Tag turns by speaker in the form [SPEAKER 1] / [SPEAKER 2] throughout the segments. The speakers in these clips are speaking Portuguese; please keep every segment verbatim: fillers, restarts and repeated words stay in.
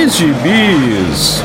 [SPEAKER 1] Bis de Bis.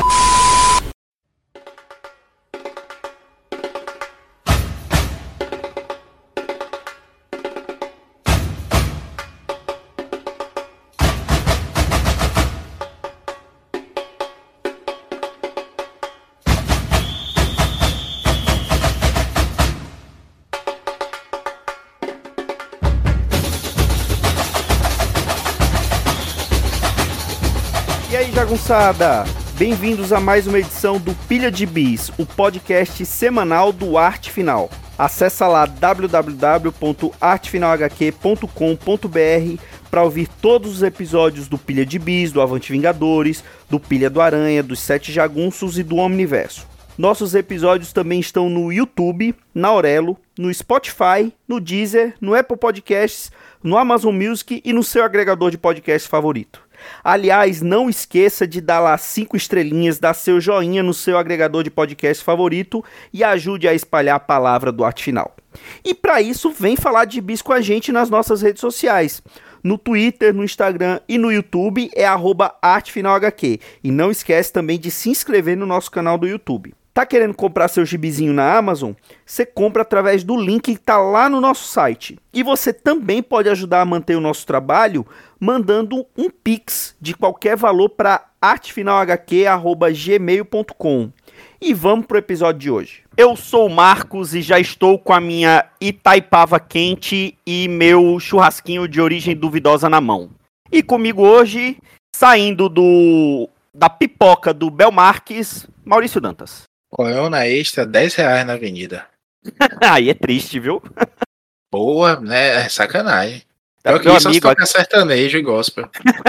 [SPEAKER 2] Jagunçada, bem-vindos a mais uma edição do Pilha de Bis, o podcast semanal do Arte Final. Acesse lá w w w ponto arte final h q ponto com ponto b r para ouvir todos os episódios do Pilha de Bis, do Avante Vingadores, do Pilha do Aranha, dos Sete Jagunços e do Omniverso. Nossos episódios também estão no YouTube, na Aurelo, no Spotify, no Deezer, no Apple Podcasts, no Amazon Music e no seu agregador de podcast favorito. Aliás, não esqueça de dar lá cinco estrelinhas, dar seu joinha no seu agregador de podcast favorito e ajude a espalhar a palavra do Arte Final. E para isso, vem falar de bis com a gente nas nossas redes sociais. No Twitter, no Instagram e no YouTube é arroba artefinalhq. E não esquece também de se inscrever no nosso canal do YouTube. Tá querendo comprar seu gibizinho na Amazon? Você compra através do link que tá lá no nosso site. E você também pode ajudar a manter o nosso trabalho mandando um pix de qualquer valor para artefinalhq arroba gmail ponto com. E vamos pro episódio de hoje. Eu sou o Marcos e já estou com a minha Itaipava quente e meu churrasquinho de origem duvidosa na mão. E comigo hoje, saindo do da pipoca do Belmarques, Maurício Dantas.
[SPEAKER 3] Coel na extra, dez reais na avenida.
[SPEAKER 2] Aí é triste, viu?
[SPEAKER 3] Boa, né? É sacanagem.
[SPEAKER 2] É
[SPEAKER 3] Eu quis só tocar sertanejo e gospel.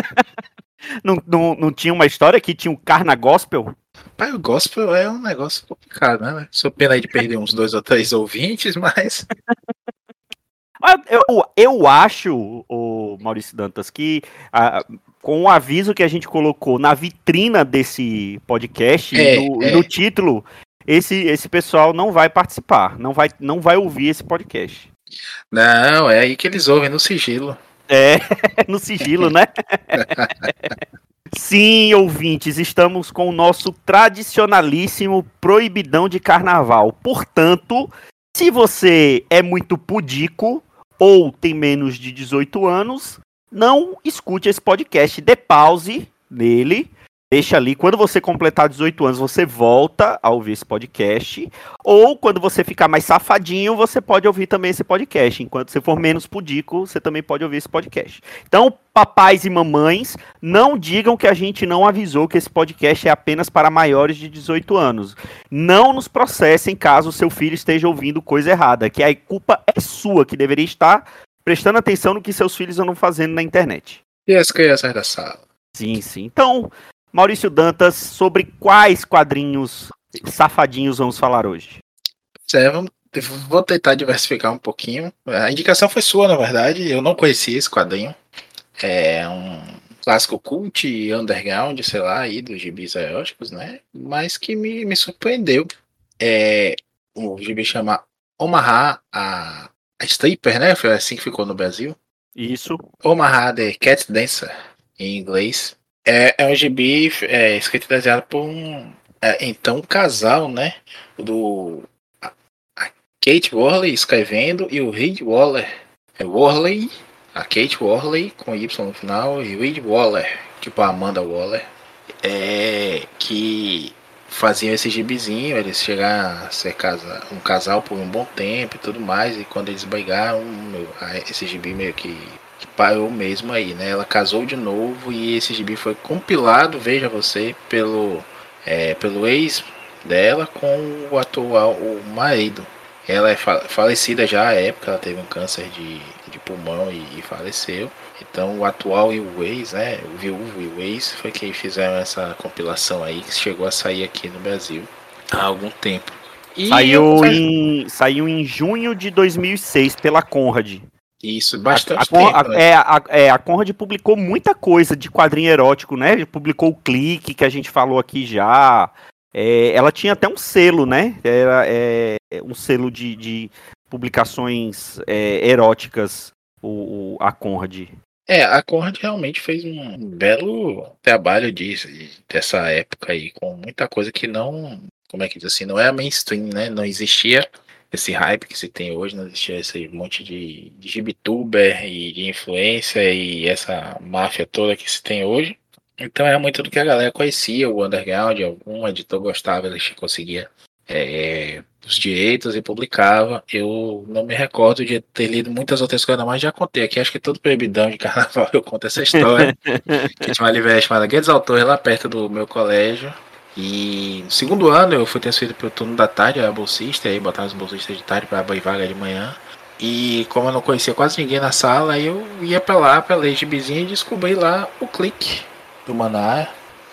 [SPEAKER 2] não, não, não tinha uma história que tinha um carna gospel?
[SPEAKER 3] Pai, o gospel é um negócio complicado, né? Sou pena aí de perder uns dois ou três ouvintes, mas...
[SPEAKER 2] Eu, eu acho, o Maurício Dantas, que ah, com o aviso que a gente colocou na vitrina desse podcast, é, no, é. no título, esse, esse pessoal não vai participar, não vai, não vai ouvir esse podcast.
[SPEAKER 3] Não, é aí que eles ouvem, no sigilo.
[SPEAKER 2] É, no sigilo, né? Sim, ouvintes, estamos com o nosso tradicionalíssimo proibidão de carnaval. Portanto, se você é muito pudico ou tem menos de dezoito anos, não escute esse podcast, dê pause nele, deixa ali, quando você completar dezoito anos, você volta a ouvir esse podcast, ou quando você ficar mais safadinho, você pode ouvir também esse podcast, enquanto você for menos pudico, você também pode ouvir esse podcast. Então, papais e mamães, não digam que a gente não avisou que esse podcast é apenas para maiores de dezoito anos. Não nos processem caso seu filho esteja ouvindo coisa errada, que a culpa é sua, que deveria estar prestando atenção no que seus filhos andam fazendo na internet.
[SPEAKER 3] E as crianças da sala?
[SPEAKER 2] Sim, sim. Então, Maurício Dantas, sobre quais quadrinhos safadinhos vamos falar hoje?
[SPEAKER 3] É, vamos, vou tentar diversificar um pouquinho. A indicação foi sua, na verdade. Eu não conhecia esse quadrinho. É um clássico cult e underground, sei lá, aí dos gibis eróticos, né? Mas que me, me surpreendeu. É, o gibi chama Omaha, a, a Stripper, né? Foi assim que ficou no Brasil.
[SPEAKER 2] Isso.
[SPEAKER 3] Omaha The Cat Dancer, em inglês. É, é um gibi é, escrito e desenhado por um é, então um casal, né? Do a, a Kate Worley escrevendo e o Reed Waller. É Worley, a Kate Worley com Y no final e Reed Waller, tipo a Amanda Waller, é, que faziam esse gibizinho. Eles chegaram a ser casa, um casal por um bom tempo e tudo mais, e quando eles brigaram, esse gibi meio que parou mesmo aí, né? Ela casou de novo e esse gibi foi compilado, veja você, pelo, é, pelo ex dela com o atual o marido. Ela é falecida já à época, ela teve um câncer de, de pulmão e, e faleceu. Então o atual e o ex, né? O viúvo e o ex foi quem fizeram essa compilação aí, que chegou a sair aqui no Brasil há algum tempo.
[SPEAKER 2] E saiu, em, saiu em junho de dois mil e seis pela Conrad.
[SPEAKER 3] Isso, bastante
[SPEAKER 2] a, a,
[SPEAKER 3] tempo.
[SPEAKER 2] A,
[SPEAKER 3] né?
[SPEAKER 2] é, a, é, a Conrad publicou muita coisa de quadrinho erótico, né? Publicou o Clique, que a gente falou aqui já. É, ela tinha até um selo, né? Era é, um selo de, de publicações é, eróticas, o, o, a Conrad.
[SPEAKER 3] É, a Conrad realmente fez um belo trabalho disso, dessa época aí, com muita coisa que não, como é que diz assim, não era mainstream, né? Não existia esse hype que se tem hoje, não existia esse monte de, de gibituber e de influência e essa máfia toda que se tem hoje. Então era muito do que a galera conhecia, o underground, algum editor gostava, ele conseguia é, os direitos e publicava. Eu não me recordo de ter lido muitas outras coisas, mas já contei aqui. Acho que todo proibidão de carnaval eu conto essa história. Que tinha uma livraria chamada Guia dos Autores lá perto do meu colégio. E no segundo ano eu fui transferido para o turno da tarde, eu era bolsista, aí botava os bolsistas de tarde para abrir vaga de manhã. E como eu não conhecia quase ninguém na sala, eu ia para lá para ler gibizinho e descobri lá o clique do Maná.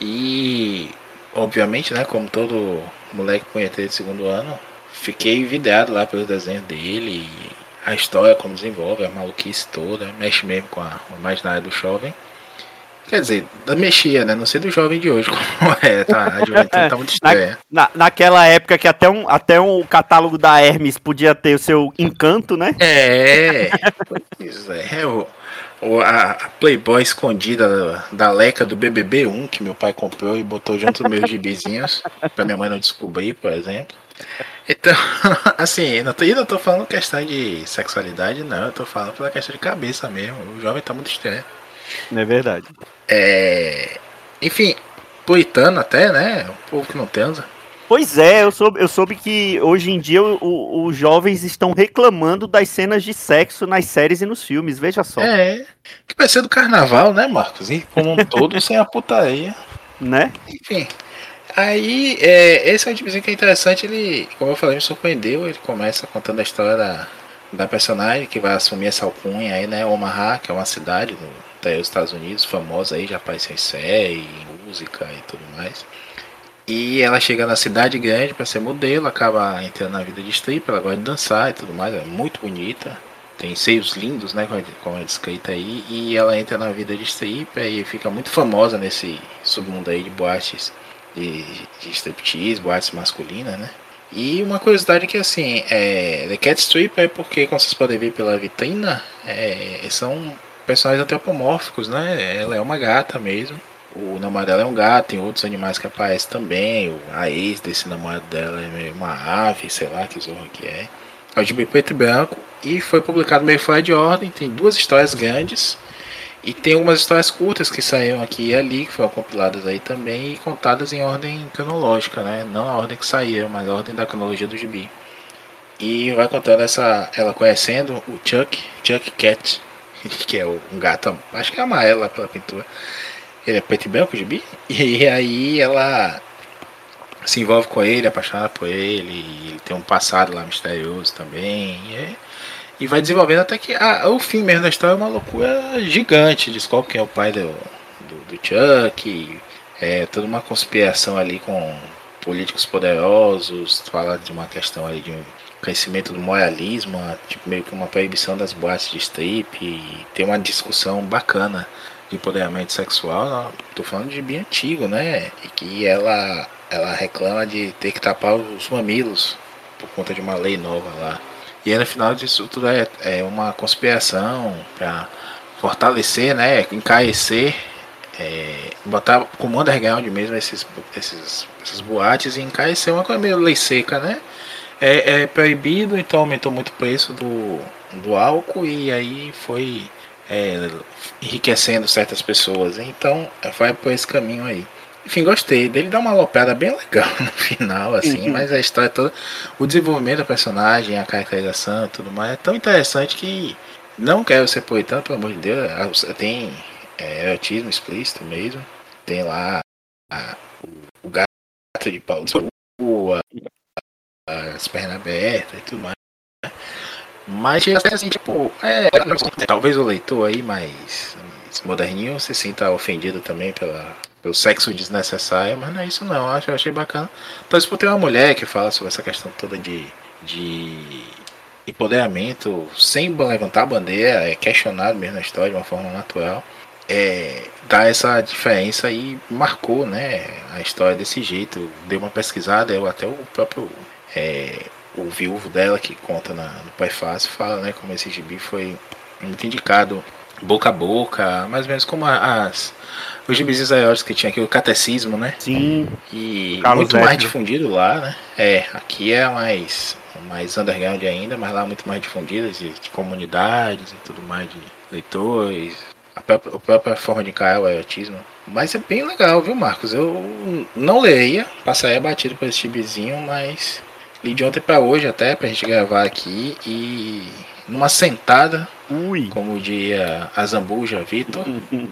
[SPEAKER 3] E obviamente, né, como todo moleque punheteiro de segundo ano, fiquei vidrado lá pelos desenhos dele, e a história, como desenvolve, a maluquice toda, mexe mesmo com a, o imaginário do jovem. Quer dizer, da mexia, né? Não sei do jovem de hoje como é, tá? A juventude tá muito
[SPEAKER 2] na,
[SPEAKER 3] estranha.
[SPEAKER 2] na, naquela época que até um, até um catálogo da Hermes podia ter o seu encanto, né?
[SPEAKER 3] É, pois é, o, o, a Playboy escondida da, da Leca do B B B um que meu pai comprou e botou junto dos meus gibizinhos, pra minha mãe não descobrir, por exemplo. Então, assim, não tô, eu não tô falando questão de sexualidade, não, eu tô falando pela questão de cabeça mesmo. O jovem tá muito estranho.
[SPEAKER 2] É verdade.
[SPEAKER 3] É, enfim, puritano até, né? O povo que não transa.
[SPEAKER 2] Pois é, eu soube, eu soube que hoje em dia o- o- os jovens estão reclamando das cenas de sexo nas séries e nos filmes, veja só,
[SPEAKER 3] É, que vai ser do carnaval, né, Marcos? E como um todo, sem a putaria.
[SPEAKER 2] né?
[SPEAKER 3] Enfim, aí, é, esse é um tipozinho que é interessante. Ele, como eu falei, me surpreendeu. Ele começa contando a história da, da personagem que vai assumir essa alcunha aí, né? Omaha, que é uma cidade nos Estados Unidos, famosa aí, já apareceu em série, em música e tudo mais. E ela chega na cidade grande para ser modelo, acaba entrando na vida de stripper, ela gosta de dançar e tudo mais, é muito bonita. Tem seios lindos, né, como é descrita aí, e ela entra na vida de stripper e fica muito famosa nesse submundo aí de boates de, de striptease, boates masculinas, né. E uma curiosidade que assim, é, The Cat Stripper é porque, como vocês podem ver pela vitrina, é, são personagens antropomórficos, né, ela é uma gata mesmo. O namorado dela é um gato, tem outros animais que aparecem também. A ex desse namorado dela é meio uma ave, sei lá que zorra que é. É o de preto e branco e foi publicado meio fora de ordem. Tem duas histórias grandes e tem algumas histórias curtas que saíram aqui e ali, que foram compiladas aí também e contadas em ordem cronológica, né? Não a ordem que saíram, mas a ordem da cronologia do gibi. E vai contando essa, ela conhecendo o Chuck, Chuck Cat, que é um gato, acho que é amarelo lá pela pintura. Ele é preto e branco, gibi. E aí ela se envolve com ele, apaixonada por ele. Ele tem um passado lá misterioso também. E, é, e vai desenvolvendo até que ah, o fim mesmo da história é uma loucura gigante. Descobre quem é o pai do, do, do Chuck. É toda uma conspiração ali com políticos poderosos. Fala de uma questão ali de um crescimento do moralismo, tipo meio que uma proibição das boates de strip. E tem uma discussão bacana de empoderamento sexual. Não, tô falando de bem antigo, né? E que ela, ela reclama de ter que tapar os mamilos por conta de uma lei nova lá. E aí, no final disso tudo é, é uma conspiração para fortalecer, né? Encarecer, é, botar como underground mesmo esses, esses, esses boates e encarecer uma coisa meio lei seca, né? É, é proibido, então aumentou muito o preço do, do álcool e aí foi é, enriquecendo certas pessoas. Então vai por esse caminho aí. Enfim, gostei dele, dá uma aloprada bem legal no final, assim, mas a história toda, o desenvolvimento da personagem, a caracterização e tudo mais é tão interessante que não quero ser puritano, pelo amor de Deus. Tem é, erotismo explícito mesmo, tem lá a, o, o gato de pau de rua, as pernas abertas e tudo mais. Mas assim, tipo, é, talvez o leitor aí mais moderninho se sinta ofendido também pela, pelo sexo desnecessário, mas não é isso não, eu achei bacana. Então, se tem uma mulher que fala sobre essa questão toda de, de empoderamento, sem levantar a bandeira, é questionado mesmo na história de uma forma natural, é, dá essa diferença e marcou, né, a história desse jeito. Dei uma pesquisada, eu até o próprio é, o viúvo dela que conta na, no prefácio fala, né, como esse gibi foi muito indicado boca a boca, mais ou menos como as os gibizinhos maiores que tinha aqui, o catecismo, né?
[SPEAKER 2] Sim.
[SPEAKER 3] E
[SPEAKER 2] Carlos
[SPEAKER 3] muito mais
[SPEAKER 2] Effner.
[SPEAKER 3] difundido lá, né? É, aqui é mais, mais underground ainda, mas lá é muito mais difundido, de, de comunidades e tudo mais, de leitores. A própria, a própria forma de encarar o erotismo. Mas é bem legal, viu, Marcos? Eu não leia, passaria batido por esse gibizinho, mas li de ontem pra hoje até, pra gente gravar aqui. E numa sentada,
[SPEAKER 2] Ui.
[SPEAKER 3] como diria a Zambuja Vitor,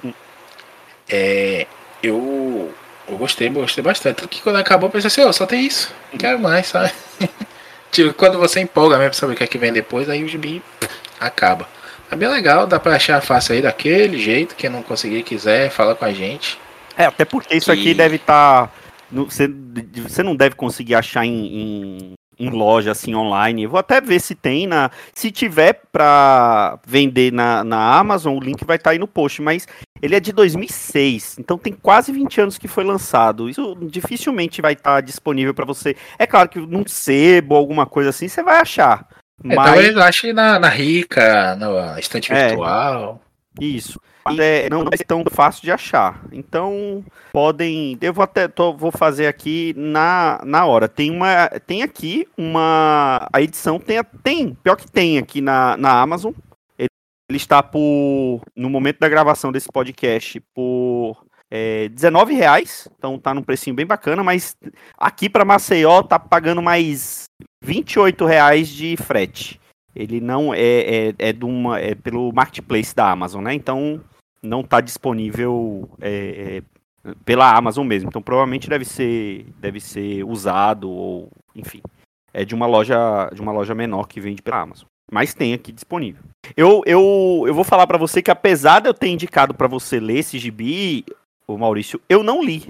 [SPEAKER 3] é, eu, eu gostei, gostei bastante. Tanto que quando acabou, eu pensei assim, oh, só tem isso, não quero mais, sabe? Tipo, quando você empolga mesmo pra saber o que é que vem depois, aí o gibi acaba. É bem legal, dá pra achar fácil aí daquele jeito. Quem não conseguir, quiser, fala com a gente.
[SPEAKER 2] É, até porque isso aqui
[SPEAKER 3] Que
[SPEAKER 2] deve estar. Você você não deve conseguir achar em, em, em loja assim online. Eu vou até ver se tem na. Se tiver pra vender na, na Amazon, o link vai estar aí no post. Mas ele é de dois mil e seis, então tem quase vinte anos que foi lançado. Isso dificilmente vai estar disponível pra você. É claro que num sebo, alguma coisa assim, você vai achar.
[SPEAKER 3] é,
[SPEAKER 2] Mas
[SPEAKER 3] talvez ache na, na Rica, na estante
[SPEAKER 2] é,
[SPEAKER 3] virtual.
[SPEAKER 2] isso. Mas é, não é tão fácil de achar. Então, podem. Eu vou até tô- vou fazer aqui na, na hora. Tem uma. Tem aqui uma. A edição tem, a- tem. Pior que tem aqui na, na Amazon. Ele, ele está por. No momento da gravação desse podcast, por é, dezenove reais. Então tá num precinho bem bacana, mas aqui para Maceió tá pagando mais vinte e oito reais de frete. Ele não é, é, é, de uma, é pelo marketplace da Amazon, né? Então não está disponível é, é, pela Amazon mesmo. Então provavelmente deve ser, deve ser usado ou, enfim, é de uma loja, de uma loja menor que vende pela Amazon. Mas tem aqui disponível. Eu, eu, eu vou falar para você que apesar de eu ter indicado para você ler esse gibi, o Maurício, eu não li.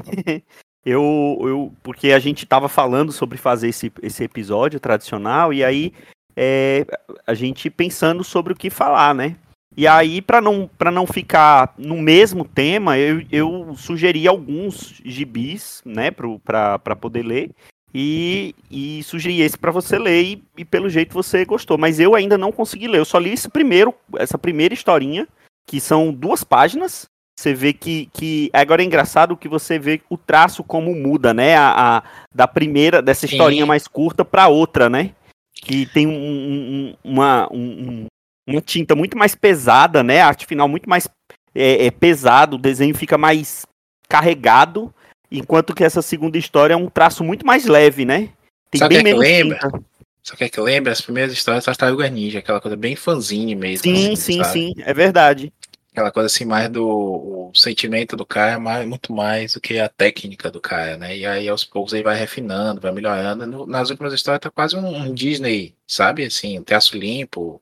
[SPEAKER 2] eu, eu, porque a gente estava falando sobre fazer esse, esse episódio tradicional e aí é, a gente pensando sobre o que falar, né? E aí, para não, para não ficar no mesmo tema, eu, eu sugeri alguns gibis, né, para poder ler. E, e sugeri esse para você ler e, e pelo jeito você gostou. Mas eu ainda não consegui ler. Eu só li esse primeiro, essa primeira historinha, que são duas páginas. Você vê que, que agora é engraçado que você vê o traço como muda, né? A, a da primeira, dessa historinha
[SPEAKER 3] Sim.
[SPEAKER 2] mais curta para outra, né? Que tem um, um, uma, um, uma tinta muito mais pesada, né? A arte final muito mais é, é, pesado, o desenho fica mais carregado, enquanto que essa segunda história é um traço muito mais leve, né? Tem
[SPEAKER 3] Sabe o que
[SPEAKER 2] bem
[SPEAKER 3] é que
[SPEAKER 2] menos
[SPEAKER 3] lembra?
[SPEAKER 2] tinta.
[SPEAKER 3] Sabe o que é que lembra? As primeiras histórias das Tartarugas Ninja, aquela coisa bem fanzine mesmo,
[SPEAKER 2] Sim,
[SPEAKER 3] assim,
[SPEAKER 2] sim,
[SPEAKER 3] sabe?
[SPEAKER 2] sim, é verdade.
[SPEAKER 3] Aquela coisa assim, mais do o sentimento do cara, é mais, muito mais do que a técnica do cara, né? E aí aos poucos ele vai refinando, vai melhorando. No- nas últimas histórias tá quase um, um Disney, sabe? Assim, um traço limpo,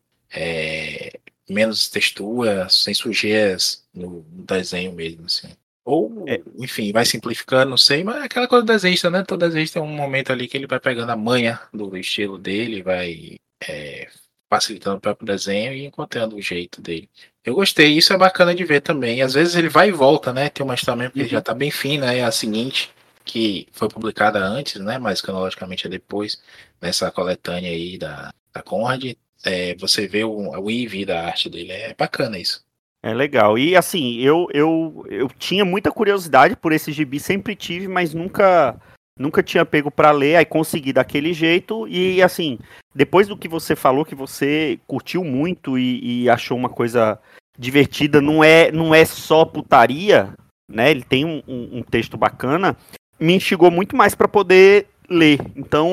[SPEAKER 3] é, menos textura, sem sujeiras no, no desenho mesmo, assim.
[SPEAKER 2] É,
[SPEAKER 3] Ou, enfim, vai simplificando, não sei, mas é aquela coisa do desenhista, né? Todo desenhista tem um momento ali que ele vai pegando a manha do estilo dele, vai é, facilitando o próprio desenho e encontrando o jeito dele. Eu gostei, isso é bacana de ver também. Às vezes ele vai e volta, né? Tem uma história mesmo que já
[SPEAKER 2] uhum.
[SPEAKER 3] tá bem fina, é a seguinte, que foi publicada antes, né? Mas cronologicamente é depois, nessa coletânea aí da, da Conrad. É, você vê o, o I V da arte dele, é bacana isso.
[SPEAKER 2] É legal. E assim, eu, eu, eu tinha muita curiosidade por esse gibi, sempre tive, mas nunca nunca tinha pego pra ler, aí consegui daquele jeito. E assim, depois do que você falou, que você curtiu muito e, e achou uma coisa divertida, não é, não é só putaria, né? Ele tem um, um- um texto bacana, me instigou muito mais pra poder ler. Então,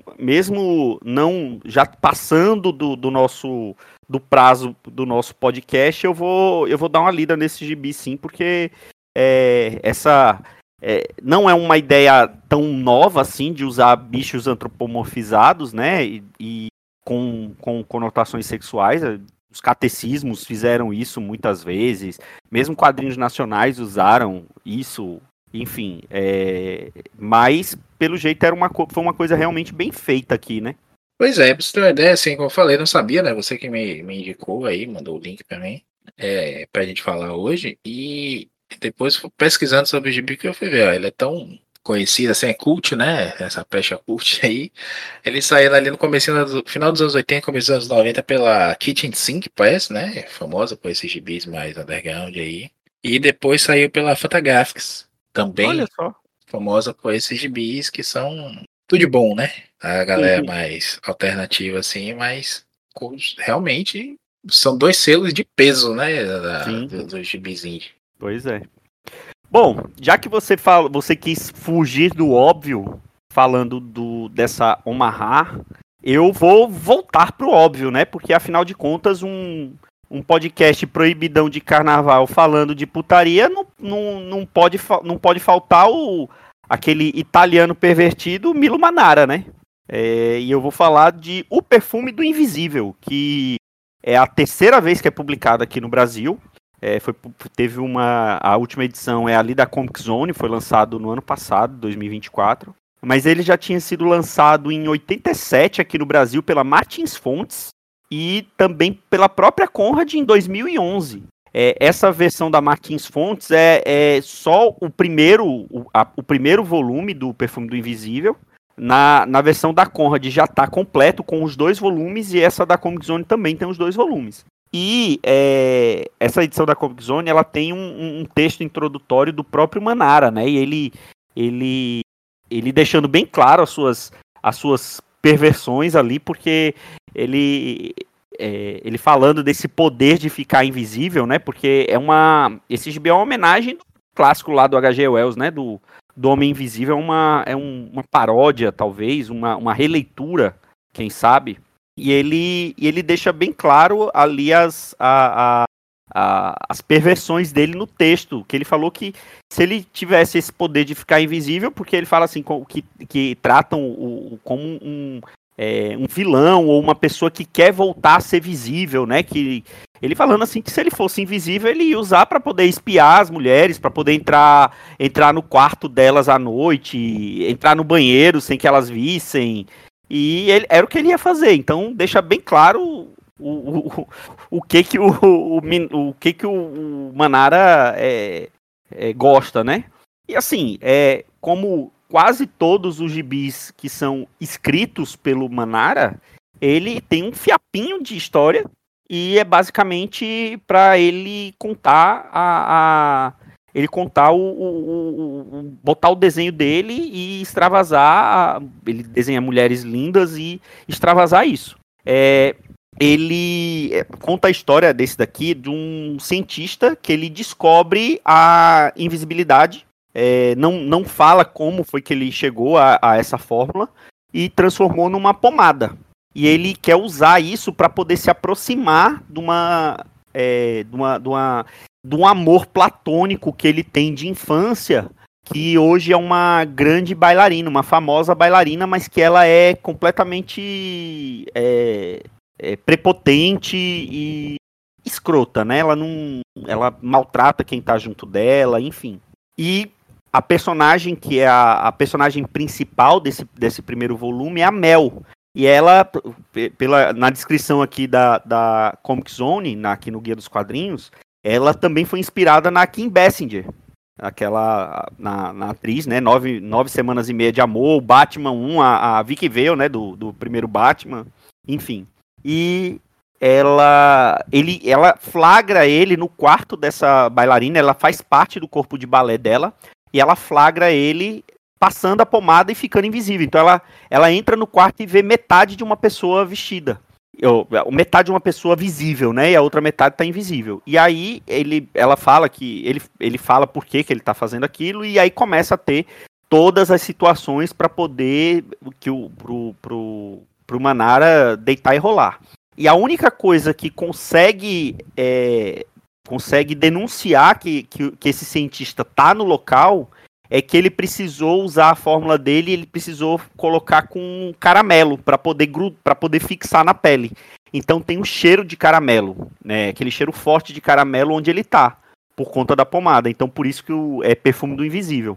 [SPEAKER 2] mesmo não já passando do, do nosso do prazo do nosso podcast, eu vou, eu vou dar uma lida nesse gibi sim, porque é, essa é, não é uma ideia tão nova assim de usar bichos antropomorfizados, né? E, e com, com conotações sexuais. Os catecismos fizeram isso muitas vezes, mesmo quadrinhos nacionais usaram isso, enfim. É, mas, pelo jeito, era uma, foi uma coisa realmente bem feita aqui, né?
[SPEAKER 3] Pois é, pra você ter uma ideia, assim, como eu falei, não sabia, né? Você que me, me indicou aí, mandou o link pra mim, é, pra gente falar hoje. E depois fui pesquisando sobre o gibi que eu fui ver, ó, ele é tão conhecida, assim, é cult, né? Essa pecha cult aí. Ele saiu ali no começo, no final dos anos oitenta, começo dos anos noventa pela Kitchen Sink Press, né? Famosa por esses gibis mais underground aí. E depois saiu pela Fantagraphics,
[SPEAKER 2] Olha
[SPEAKER 3] também
[SPEAKER 2] só.
[SPEAKER 3] famosa por esses gibis que são tudo de bom, né? A galera
[SPEAKER 2] Sim.
[SPEAKER 3] mais alternativa, assim, mas com- realmente são dois selos de peso, né? Da,
[SPEAKER 2] Sim,
[SPEAKER 3] do- dos gibizinhos.
[SPEAKER 2] pois é. Bom, já que você fala, você quis fugir do óbvio, falando do dessa Omaha, eu vou voltar pro óbvio, né? Porque afinal de contas, um, um podcast proibidão de carnaval falando de putaria não, não, não, pode, fa- não pode faltar o aquele italiano pervertido Milo Manara, né? É, e eu vou falar de O Perfume do Invisível, que é a terceira vez que é publicado aqui no Brasil. É, foi, teve uma. A última edição é ali da Comic Zone, foi lançado no ano passado, dois mil e vinte e quatro. Mas ele já tinha sido lançado em oitenta e sete aqui no Brasil pela Martins Fontes e também pela própria Conrad em dois mil e onze. É, essa versão da Martins Fontes é, é só o primeiro, o, a, o primeiro volume do Perfume do Invisível. Na, na versão da Conrad já está completo com os dois volumes e essa da Comic Zone também tem os dois volumes. E é, essa edição da Comic Zone, ela tem um, um texto introdutório do próprio Manara, né? E ele, ele, ele deixando bem claro as suas, as suas perversões ali, porque ele, é, ele falando desse poder de ficar invisível, né? Porque é uma, esse gibi é uma homenagem do clássico lá do H G Wells, né? Do, do Homem Invisível, é uma, é um, uma paródia, talvez, uma, uma releitura, quem sabe. E ele, e ele deixa bem claro ali as, a, a, a, as perversões dele no texto, que ele falou que se ele tivesse esse poder de ficar invisível, porque ele fala assim, que, que tratam o, o, como um, é, um vilão ou uma pessoa que quer voltar a ser visível, né? Que, ele falando assim que se ele fosse invisível, ele ia usar para poder espiar as mulheres, para poder entrar, entrar no quarto delas à noite, entrar no banheiro sem que elas vissem. E ele, era o que ele ia fazer, então deixa bem claro o, o, o, o que que o, o, o, que que o Manara é, é, gosta, né? E assim, é, como quase todos os gibis que são escritos pelo Manara, ele tem um fiapinho de história e é basicamente para ele contar a... a ele contar o, o, o, o. botar o desenho dele e extravasar. Ele desenha mulheres lindas e extravasar isso. É, ele conta a história desse daqui de um cientista que ele descobre a invisibilidade. É, não, não fala como foi que ele chegou a, a essa fórmula e transformou numa pomada. E ele quer usar isso para poder se aproximar de uma. É, de uma, de uma de um amor platônico que ele tem de infância, que hoje é uma grande bailarina, uma famosa bailarina, mas que ela é completamente é, é, prepotente e escrota, né? Ela não, ela maltrata quem tá junto dela, enfim. E a personagem que é a, a personagem principal desse, desse primeiro volume é a Mel. E ela, pela, na descrição aqui da, da Comic Zone, na, aqui no Guia dos Quadrinhos, ela também foi inspirada na Kim Basinger, aquela, na, na atriz, né, nove, nove Semanas e Meia de Amor, o Batman um, a, a Vicky Vale, né, do, do primeiro Batman, enfim. E ela, ele, ela flagra ele no quarto dessa bailarina, ela faz parte do corpo de balé dela, e ela flagra ele passando a pomada e ficando invisível. Então ela, ela entra no quarto e vê metade de uma pessoa vestida. Metade de uma pessoa visível, né? E a outra metade tá invisível. E aí ele, ela fala que ele, ele fala por que, que ele tá fazendo aquilo, e aí começa a ter todas as situações para poder que o pro, pro, pro Manara deitar e rolar. E a única coisa que consegue é, consegue denunciar que, que, que esse cientista tá no local é que ele precisou usar a fórmula dele, ele precisou colocar com caramelo para poder para poder fixar na pele. Então tem um cheiro de caramelo, né? Aquele cheiro forte de caramelo onde ele tá, por conta da pomada. Então por isso que o, é Perfume do Invisível.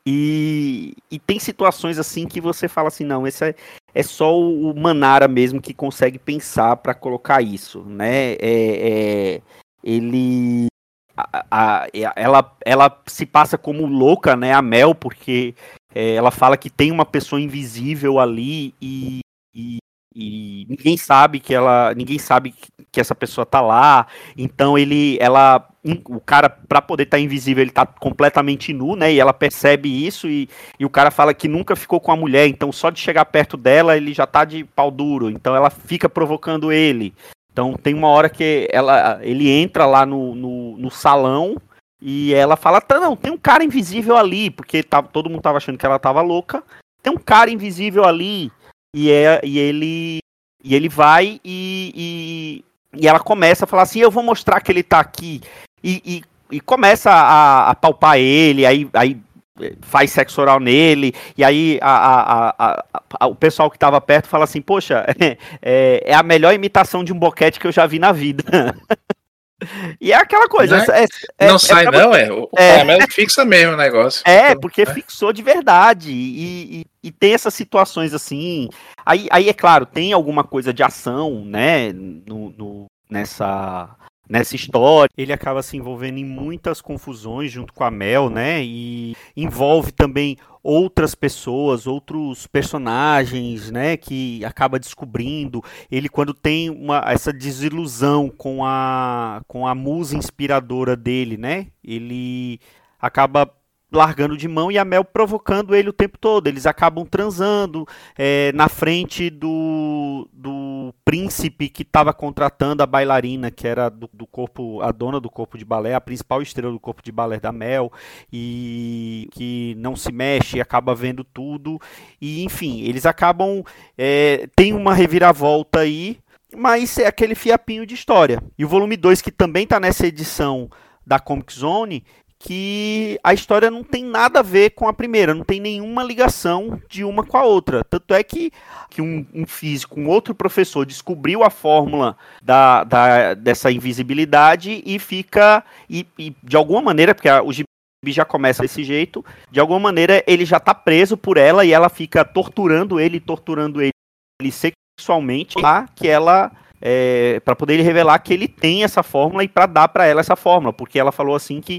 [SPEAKER 2] E, e tem situações assim que você fala assim, não, esse é, é só o Manara mesmo que consegue pensar para colocar isso, né? É, é, ele A, a, ela, ela se passa como louca, né, a Mel, porque é, ela fala que tem uma pessoa invisível ali e, e, e ninguém sabe que ela, ninguém sabe que essa pessoa tá lá. Então ele, ela, o cara, para poder estar tá invisível, ele tá completamente nu, né? E ela percebe isso e, e o cara fala que nunca ficou com a mulher. Então só de chegar perto dela ele já tá de pau duro. Então ela fica provocando ele. Então tem uma hora que ela, ele entra lá no, no, no salão. E ela fala, tá, não, tem um cara invisível ali, porque tá, todo mundo tava achando que ela tava louca. Tem um cara invisível ali. E, é, e, ele, e ele vai e, e, e ela começa a falar assim, eu vou mostrar que ele tá aqui. E, e, e começa a, a palpar ele, aí, aí faz sexo oral nele. E aí a, a, a, a, o pessoal que tava perto fala assim, poxa, é, é a melhor imitação de um boquete que eu já vi na vida. E é aquela coisa.
[SPEAKER 3] Não,
[SPEAKER 2] é, é,
[SPEAKER 3] não
[SPEAKER 2] é,
[SPEAKER 3] sai,
[SPEAKER 2] é
[SPEAKER 3] não, é. O
[SPEAKER 2] é,
[SPEAKER 3] caramelo fixa mesmo o negócio.
[SPEAKER 2] É,
[SPEAKER 3] Então,
[SPEAKER 2] porque
[SPEAKER 3] é.
[SPEAKER 2] fixou de verdade. E, e, e tem essas situações assim. Aí, aí, é claro, tem alguma coisa de ação, né? No, no, nessa, nessa história. Ele acaba se envolvendo em muitas confusões junto com a Mel, né? E envolve também outras pessoas, outros personagens, né, que acaba descobrindo. Ele, quando tem uma, essa desilusão com a, com a musa inspiradora dele, né, ele acaba largando de mão e a Mel provocando ele o tempo todo. Eles acabam transando é, na frente do, do príncipe que estava contratando a bailarina, que era do, do corpo, a dona do corpo de balé, a principal estrela do corpo de balé da Mel, e que não se mexe, acaba vendo tudo. E enfim, eles acabam... É, tem uma reviravolta aí, mas é aquele fiapinho de história. E o volume dois, que também está nessa edição da Comic Zone, que a história não tem nada a ver com a primeira, não tem nenhuma ligação de uma com a outra. Tanto é que, que um, um físico, um outro professor, descobriu a fórmula da, da, dessa invisibilidade e fica, e, e de alguma maneira, porque a, o gibi já começa desse jeito, de alguma maneira ele já está preso por ela e ela fica torturando ele, torturando ele sexualmente, lá que ela... É, para poder ele revelar que ele tem essa fórmula e para dar para ela essa fórmula, porque ela falou assim que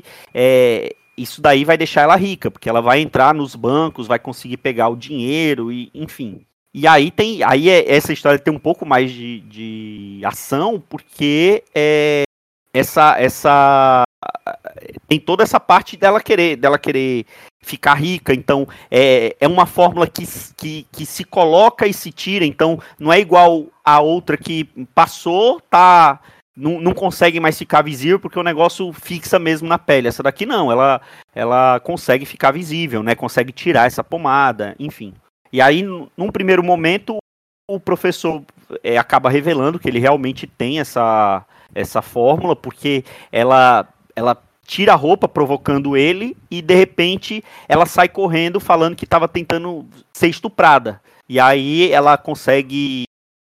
[SPEAKER 2] é, isso daí vai deixar ela rica, porque ela vai entrar nos bancos, vai conseguir pegar o dinheiro, e enfim. E aí tem, aí é, essa história tem um pouco mais de, de ação, porque é, essa, essa tem toda essa parte dela querer, dela querer ficar rica. Então é, é uma fórmula que, que, que se coloca e se tira, então não é igual a outra que passou, tá, não, não consegue mais ficar visível porque o negócio fixa mesmo na pele. Essa daqui não, ela, ela consegue ficar visível, né, consegue tirar essa pomada, enfim. E aí, num primeiro momento, o professor é, acaba revelando que ele realmente tem essa, essa fórmula, porque ela, ela tira a roupa provocando ele e de repente ela sai correndo falando que estava tentando ser estuprada. E aí ela consegue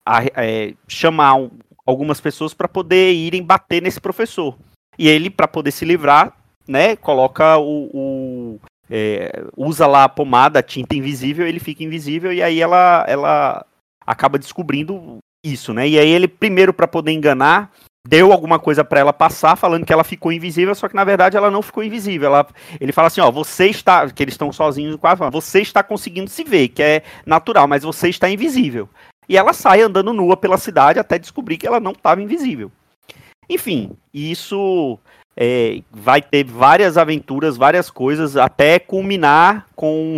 [SPEAKER 2] é, chamar um, algumas pessoas para poder irem bater nesse professor. E ele, para poder se livrar, né, coloca o... o é, usa lá a pomada, a tinta invisível, ele fica invisível e aí ela, ela acaba descobrindo isso, né? E aí ele, primeiro, para poder enganar, deu alguma coisa para ela passar, falando que ela ficou invisível, só que na verdade ela não ficou invisível. Ela, ele fala assim, ó, você está, que eles estão sozinhos quase, você está conseguindo se ver, que é natural, mas você está invisível. E ela sai andando nua pela cidade até descobrir que ela não estava invisível. Enfim, isso é, vai ter várias aventuras, várias coisas, até culminar com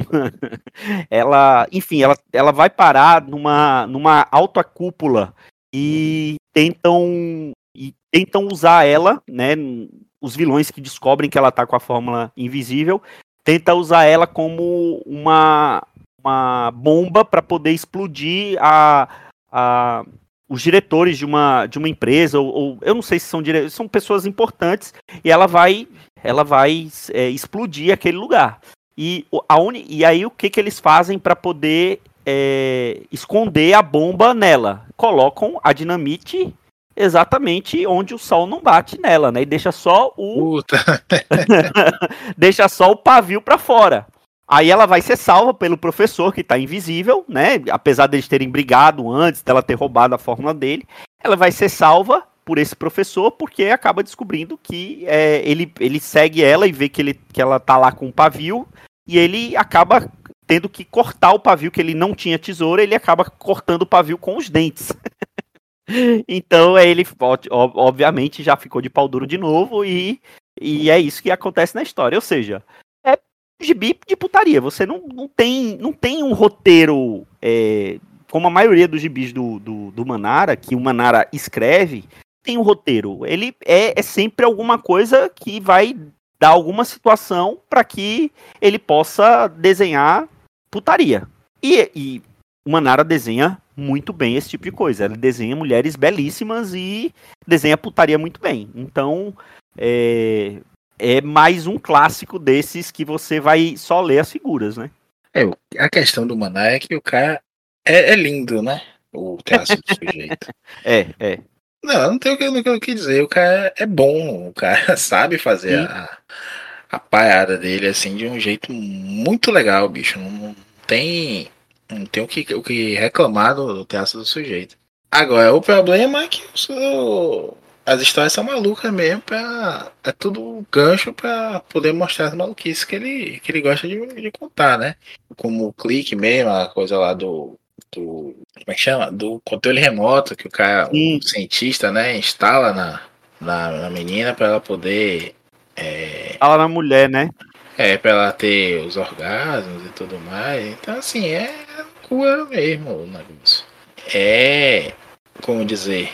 [SPEAKER 2] ela, enfim, ela, ela vai parar numa, numa alta cúpula e tentam e tentam usar ela, né, os vilões que descobrem que ela tá com a fórmula invisível, tenta usar ela como uma, uma bomba para poder explodir a, a, os diretores de uma, de uma empresa, ou, ou eu não sei se são diretores, são pessoas importantes, e ela vai, ela vai é, explodir aquele lugar. E, a uni, e aí o que, que eles fazem para poder é, esconder a bomba nela? Colocam a dinamite exatamente onde o sol não bate nela, né? E deixa só o deixa só o pavio para fora. Aí ela vai ser salva pelo professor, que tá invisível, né? Apesar deles terem brigado antes dela ter roubado a fórmula dele, ela vai ser salva por esse professor, porque acaba descobrindo que é, ele, ele segue ela e vê que, ele, que ela tá lá com o pavio, e ele acaba tendo que cortar o pavio, que ele não tinha tesoura, ele acaba cortando o pavio com os dentes. Então ele, obviamente, já ficou de pau duro de novo e, e é isso que acontece na história. Ou seja, é gibi de putaria. Você não, não, tem, não tem um roteiro, é, como a maioria dos gibis do, do, do Manara, que o Manara escreve, tem um roteiro. Ele é, é sempre alguma coisa que vai dar alguma situação para que ele possa desenhar putaria. E, e o Manara desenha muito bem esse tipo de coisa. Ele desenha mulheres belíssimas e desenha putaria muito bem. Então, é, é mais um clássico desses que você vai só ler as figuras, né?
[SPEAKER 3] É, a questão do Manara é que o cara é, é lindo, né? O traço do sujeito.
[SPEAKER 2] É, é.
[SPEAKER 3] Não, não tem o que, não tem o que dizer. O cara é bom. O cara sabe fazer a, a parada dele assim de um jeito muito legal, bicho. Não, não tem, não tem o que, o que reclamar do, do traço do sujeito. Agora, o problema é que o, as histórias são malucas mesmo. Pra, é tudo gancho pra poder mostrar as maluquices que ele, que ele gosta de, de contar, né? Como o clique mesmo, a coisa lá do. do como é que chama? Do controle remoto que o cara, o cientista, né, instala na, na, na menina para ela poder. É,
[SPEAKER 2] Fala na mulher, né?
[SPEAKER 3] É, para ela ter os orgasmos e tudo mais. Então, assim, é loucura mesmo o negócio. É. Como dizer?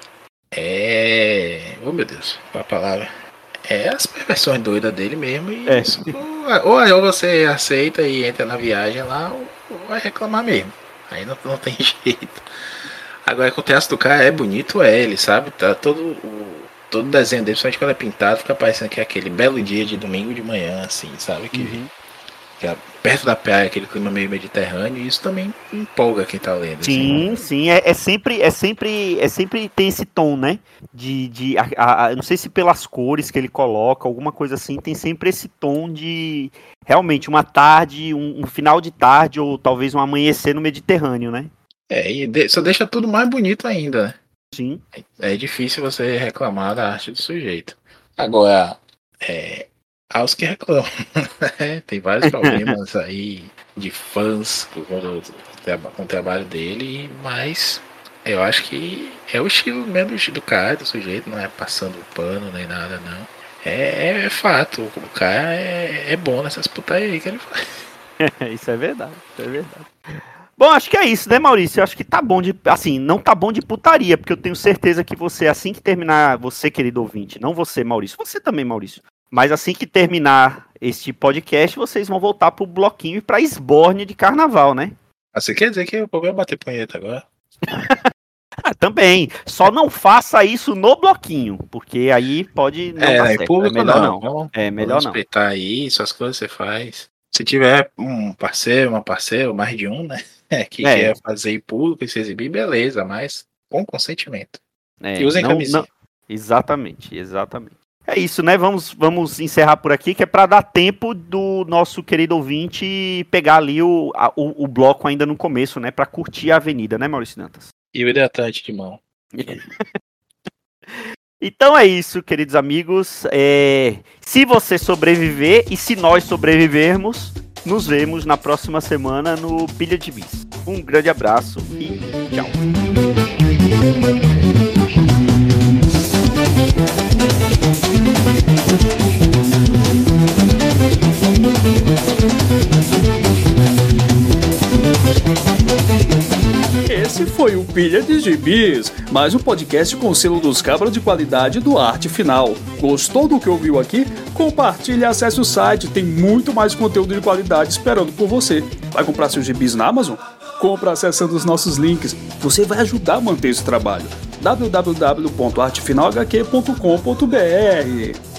[SPEAKER 3] É. Oh, meu Deus, qual a palavra? É as perversões doidas dele mesmo. E
[SPEAKER 2] é.
[SPEAKER 3] isso, ou, ou você aceita e entra na viagem lá, ou, ou vai reclamar mesmo. Aí não, não tem jeito. Agora, o traço do cara é bonito, é ele, sabe? Tá todo o todo o desenho dele, principalmente quando é pintado, fica parecendo que é aquele belo dia de domingo de manhã, assim, sabe? Que,
[SPEAKER 2] uhum.
[SPEAKER 3] que é perto da praia, aquele clima meio mediterrâneo, e isso também empolga quem tá lendo.
[SPEAKER 2] Sim, assim. sim, é, é sempre, é sempre, é sempre tem esse tom, né? De, de a, a, a, não sei se pelas cores que ele coloca, alguma coisa assim, tem sempre esse tom de realmente uma tarde, um, um final de tarde, ou talvez um amanhecer no Mediterrâneo, né?
[SPEAKER 3] É, e de, só deixa tudo mais bonito ainda, né?
[SPEAKER 2] Sim.
[SPEAKER 3] É, é difícil você reclamar da arte do sujeito. Agora, é, há os que reclamam, né? Tem vários problemas aí de fãs com, com o trabalho dele, mas eu acho que é o estilo mesmo do cara, do sujeito, não é passando pano nem nada, não. É, é fato, o cara é, é bom nessas putarias aí que ele faz.
[SPEAKER 2] Isso é verdade, isso é verdade. Bom, acho que é isso, né, Maurício? Eu acho que tá bom de... Assim, não tá bom de putaria, porque eu tenho certeza que você, assim que terminar... Você, querido ouvinte, não você, Maurício. Você também, Maurício. Mas assim que terminar este podcast, vocês vão voltar pro bloquinho e pra esbórnia de carnaval, né?
[SPEAKER 3] Ah, você quer dizer que o problema é bater punheta agora?
[SPEAKER 2] Ah, também. Só não faça isso no bloquinho, porque aí pode não
[SPEAKER 3] é,
[SPEAKER 2] dar
[SPEAKER 3] em
[SPEAKER 2] certo.
[SPEAKER 3] público
[SPEAKER 2] É melhor
[SPEAKER 3] não.
[SPEAKER 2] não.
[SPEAKER 3] Vamos,
[SPEAKER 2] é melhor
[SPEAKER 3] vamos
[SPEAKER 2] não.
[SPEAKER 3] respeitar aí, essas coisas você faz. Se tiver um parceiro, uma parceira, mais de um, né? É, que é. quer fazer em público e se exibir, beleza, mas com consentimento.
[SPEAKER 2] É,
[SPEAKER 3] e usem
[SPEAKER 2] não,
[SPEAKER 3] camisinha.
[SPEAKER 2] Não, exatamente, exatamente. É isso, né? Vamos, vamos encerrar por aqui, que é para dar tempo do nosso querido ouvinte pegar ali o, a, o, o bloco ainda no começo, né? Para curtir a avenida, né, Maurício Dantas?
[SPEAKER 3] E o hidratante de mão.
[SPEAKER 2] Então é isso, queridos amigos. É, se você sobreviver e se nós sobrevivermos, nos vemos na próxima semana no Pilha de Bis. Um grande abraço e tchau.
[SPEAKER 1] Esse foi o Pilha de Gibis, mais um podcast com o selo dos cabras de qualidade do Arte Final. Gostou do que ouviu aqui? Compartilhe e acesse o site, tem muito mais conteúdo de qualidade esperando por você. Vai comprar seus gibis na Amazon? Compra acessando os nossos links, você vai ajudar a manter esse trabalho. w w w ponto arte final h q ponto com ponto b r